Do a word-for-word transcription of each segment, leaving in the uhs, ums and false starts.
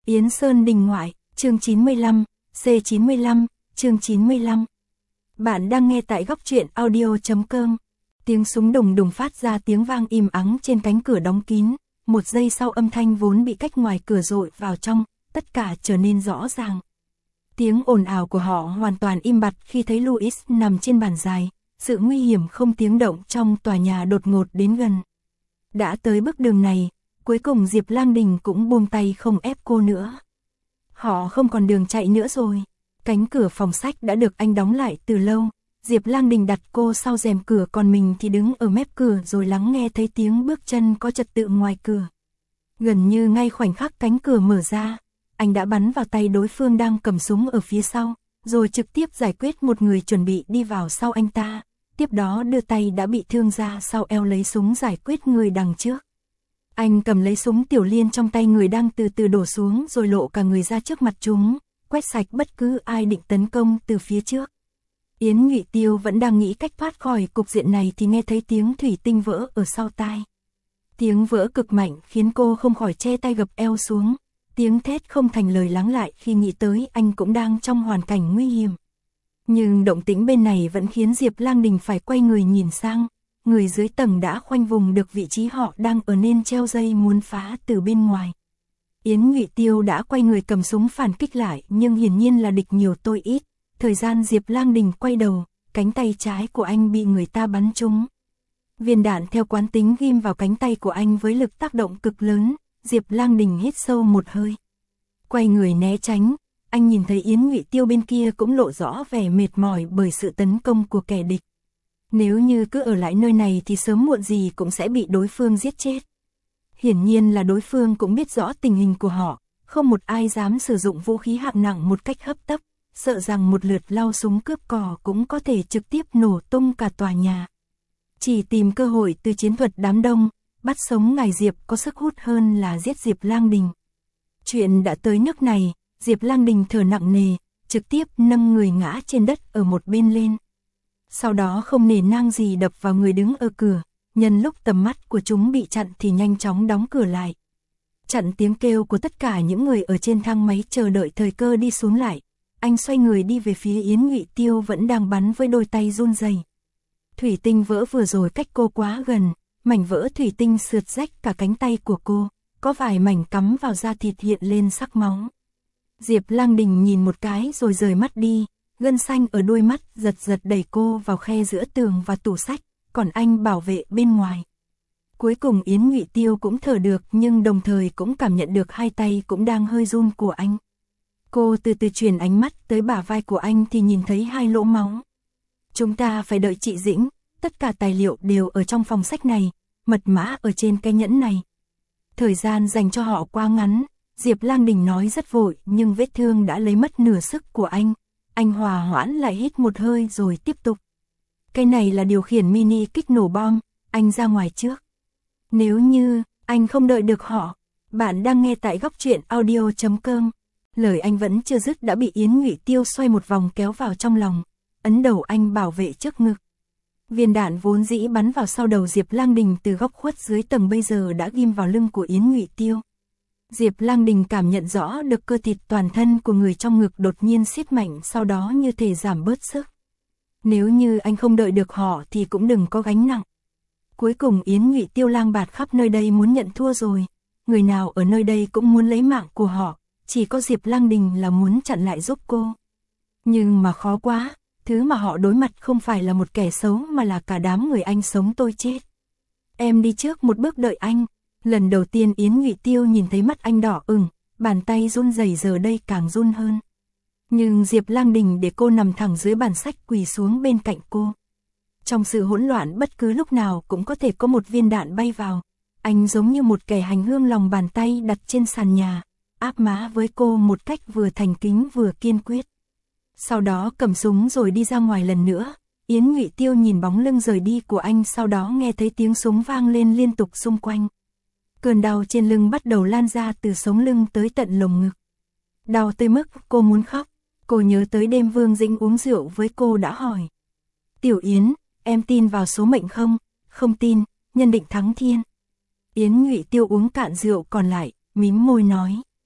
Yến Sơn Đình Ngoại, chương chín mươi lăm, C chín mươi lăm, chương chín mươi lăm. Bạn đang nghe tại góc truyện audio.com. Tiếng súng đùng đùng phát ra tiếng vang im ắng trên cánh cửa đóng kín, một giây sau âm thanh vốn bị cách ngoài cửa dội vào trong, tất cả trở nên rõ ràng. Tiếng ồn ào của họ hoàn toàn im bặt khi thấy Louis nằm trên bàn dài, sự nguy hiểm không tiếng động trong tòa nhà đột ngột đến gần. Đã tới bước đường này, cuối cùng Diệp Lang Đình cũng buông tay không ép cô nữa. Họ không còn đường chạy nữa rồi. Cánh cửa phòng sách đã được anh đóng lại từ lâu. Diệp Lang Đình đặt cô sau rèm cửa, còn mình thì đứng ở mép cửa rồi lắng nghe thấy tiếng bước chân có trật tự ngoài cửa. Gần như ngay khoảnh khắc cánh cửa mở ra, anh đã bắn vào tay đối phương đang cầm súng ở phía sau, rồi trực tiếp giải quyết một người chuẩn bị đi vào sau anh ta. Tiếp đó đưa tay đã bị thương ra sau eo lấy súng giải quyết người đằng trước. Anh cầm lấy súng tiểu liên trong tay người đang từ từ đổ xuống rồi lộ cả người ra trước mặt chúng, quét sạch bất cứ ai định tấn công từ phía trước. Yến Nhụy Tiêu vẫn đang nghĩ cách thoát khỏi cục diện này thì nghe thấy tiếng thủy tinh vỡ ở sau tai. Tiếng vỡ cực mạnh khiến cô không khỏi che tay gập eo xuống, tiếng thét không thành lời lắng lại khi nghĩ tới anh cũng đang trong hoàn cảnh nguy hiểm. Nhưng động tĩnh bên này vẫn khiến Diệp Lang Đình phải quay người nhìn sang. Người dưới tầng đã khoanh vùng được vị trí họ đang ở nên treo dây muốn phá từ bên ngoài. Yến Nhụy Tiêu đã quay người cầm súng phản kích lại, nhưng hiển nhiên là địch nhiều tôi ít. Thời gian Diệp Lang Đình quay đầu, cánh tay trái của anh bị người ta bắn trúng. Viên đạn theo quán tính ghim vào cánh tay của anh với lực tác động cực lớn. Diệp Lang Đình hít sâu một hơi, quay người né tránh. Anh nhìn thấy Yến Nhụy Tiêu bên kia cũng lộ rõ vẻ mệt mỏi bởi sự tấn công của kẻ địch. Nếu như cứ ở lại nơi này thì sớm muộn gì cũng sẽ bị đối phương giết chết. Hiển nhiên là đối phương cũng biết rõ tình hình của họ, không một ai dám sử dụng vũ khí hạng nặng một cách hấp tấp, sợ rằng một lượt lau súng cướp cò cũng có thể trực tiếp nổ tung cả tòa nhà. Chỉ tìm cơ hội từ chiến thuật đám đông, bắt sống ngài Diệp có sức hút hơn là giết Diệp Lang Đình. Chuyện đã tới nước này, Diệp Lang Đình thở nặng nề, trực tiếp nâng người ngã trên đất ở một bên lên. Sau đó không nề nang gì đập vào người đứng ở cửa, nhân lúc tầm mắt của chúng bị chặn thì nhanh chóng đóng cửa lại. Chặn tiếng kêu của tất cả những người ở trên thang máy chờ đợi thời cơ đi xuống lại. Anh xoay người đi về phía Yến Nhụy Tiêu vẫn đang bắn với đôi tay run rẩy. Thủy tinh vỡ vừa rồi cách cô quá gần, mảnh vỡ thủy tinh sượt rách cả cánh tay của cô, có vài mảnh cắm vào da thịt hiện lên sắc máu. Diệp Lang Đình nhìn một cái rồi rời mắt đi. Gân xanh ở đôi mắt giật giật đẩy cô vào khe giữa tường và tủ sách, còn anh bảo vệ bên ngoài. Cuối cùng Yến Nhụy Tiêu cũng thở được, nhưng đồng thời cũng cảm nhận được hai tay cũng đang hơi run của anh. Cô từ từ chuyển ánh mắt tới bả vai của anh thì nhìn thấy hai lỗ máu. Chúng ta phải đợi chị Dĩnh, tất cả tài liệu đều ở trong phòng sách này, mật mã ở trên cái nhẫn này. Thời gian dành cho họ quá ngắn, Diệp Lang Đình nói rất vội nhưng vết thương đã lấy mất nửa sức của anh. Anh hòa hoãn lại hít một hơi rồi tiếp tục. Cái này là điều khiển mini kích nổ bom, anh ra ngoài trước. Nếu như anh không đợi được họ. Bạn đang nghe tại góc truyện audio.com. Lời anh vẫn chưa dứt đã bị Yến Nhụy Tiêu xoay một vòng kéo vào trong lòng, ấn đầu anh bảo vệ trước ngực. Viên đạn vốn dĩ bắn vào sau đầu Diệp Lang Đình từ góc khuất dưới tầng bây giờ đã ghim vào lưng của Yến Nhụy Tiêu. Diệp Lang Đình cảm nhận rõ được cơ thịt toàn thân của người trong ngực đột nhiên siết mạnh, sau đó như thể giảm bớt sức. Nếu như anh không đợi được họ thì cũng đừng có gánh nặng. Cuối cùng Yến Nhụy Tiêu lang bạt khắp nơi đây muốn nhận thua rồi. Người nào ở nơi đây cũng muốn lấy mạng của họ, chỉ có Diệp Lang Đình là muốn chặn lại giúp cô. Nhưng mà khó quá, thứ mà họ đối mặt không phải là một kẻ xấu mà là cả đám người anh sống tôi chết. Em đi trước một bước đợi anh. Lần đầu tiên Yến Nhụy Tiêu nhìn thấy mắt anh đỏ ửng, bàn tay run rẩy giờ đây càng run hơn. Nhưng Diệp Lang Đình để cô nằm thẳng dưới bàn sách quỳ xuống bên cạnh cô. Trong sự hỗn loạn bất cứ lúc nào cũng có thể có một viên đạn bay vào. Anh giống như một kẻ hành hương, lòng bàn tay đặt trên sàn nhà, áp má với cô một cách vừa thành kính vừa kiên quyết. Sau đó cầm súng rồi đi ra ngoài lần nữa. Yến Nhụy Tiêu nhìn bóng lưng rời đi của anh, sau đó nghe thấy tiếng súng vang lên liên tục xung quanh. Cơn đau trên lưng bắt đầu lan ra từ sống lưng tới tận lồng ngực. Đau tới mức cô muốn khóc. Cô nhớ tới đêm Vương Dĩnh uống rượu với cô đã hỏi: Tiểu Yến, em tin vào số mệnh không? Không tin, nhân định thắng thiên. Yến Nhụy Tiêu uống cạn rượu còn lại, mím môi nói: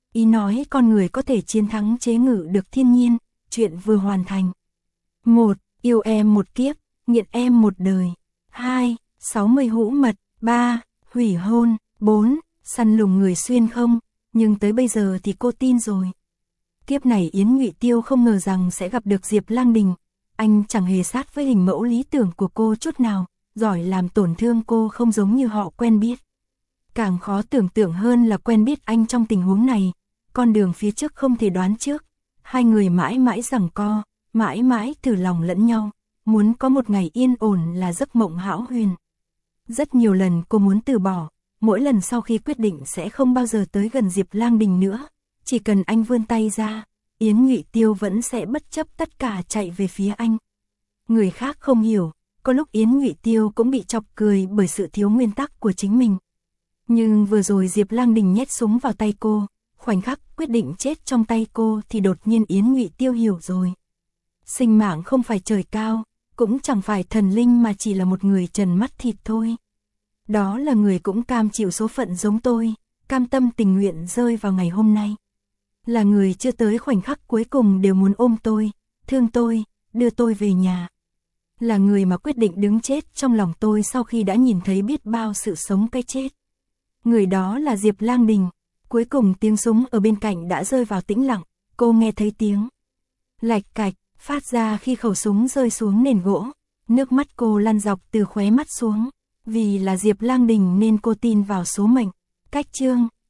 ý nói con người có thể chiến thắng chế ngự được thiên nhiên, chuyện vừa hoàn thành. một. Yêu em một kiếp, nghiện em một đời. hai. sáu mươi hũ mật. ba. Hủy hôn. bốn. Săn lùng người xuyên không, nhưng tới bây giờ thì cô tin rồi. Kiếp này Yến Ngụy Tiêu không ngờ rằng sẽ gặp được Diệp Lang Đình, anh chẳng hề sát với hình mẫu lý tưởng của cô chút nào, giỏi làm tổn thương cô không giống như họ quen biết. Càng khó tưởng tượng hơn là quen biết anh trong tình huống này, con đường phía trước không thể đoán trước, hai người mãi mãi giằng co, mãi mãi thử lòng lẫn nhau, muốn có một ngày yên ổn là giấc mộng hão huyền. Rất nhiều lần cô muốn từ bỏ, mỗi lần sau khi quyết định sẽ không bao giờ tới gần Diệp Lang Đình nữa, chỉ cần anh vươn tay ra, Yến Ngụy Tiêu vẫn sẽ bất chấp tất cả chạy về phía anh. Người khác không hiểu, có lúc Yến Ngụy Tiêu cũng bị chọc cười bởi sự thiếu nguyên tắc của chính mình. Nhưng vừa rồi Diệp Lang Đình nhét súng vào tay cô, khoảnh khắc quyết định chết trong tay cô thì đột nhiên Yến Ngụy Tiêu hiểu rồi. Sinh mạng không phải trời cao, cũng chẳng phải thần linh mà chỉ là một người trần mắt thịt thôi. Đó là người cũng cam chịu số phận giống tôi, cam tâm tình nguyện rơi vào ngày hôm nay. Là người chưa tới khoảnh khắc cuối cùng đều muốn ôm tôi, thương tôi, đưa tôi về nhà. Là người mà quyết định đứng chết trong lòng tôi sau khi đã nhìn thấy biết bao sự sống cái chết. Người đó là Diệp Lang Đình. Cuối cùng tiếng súng ở bên cạnh đã rơi vào tĩnh lặng, cô nghe thấy tiếng lạch cạch phát ra khi khẩu súng rơi xuống nền gỗ. Nước mắt cô lăn dọc từ khóe mắt xuống, vì là Diệp Lang Đình nên cô tin vào số mệnh. Cách chương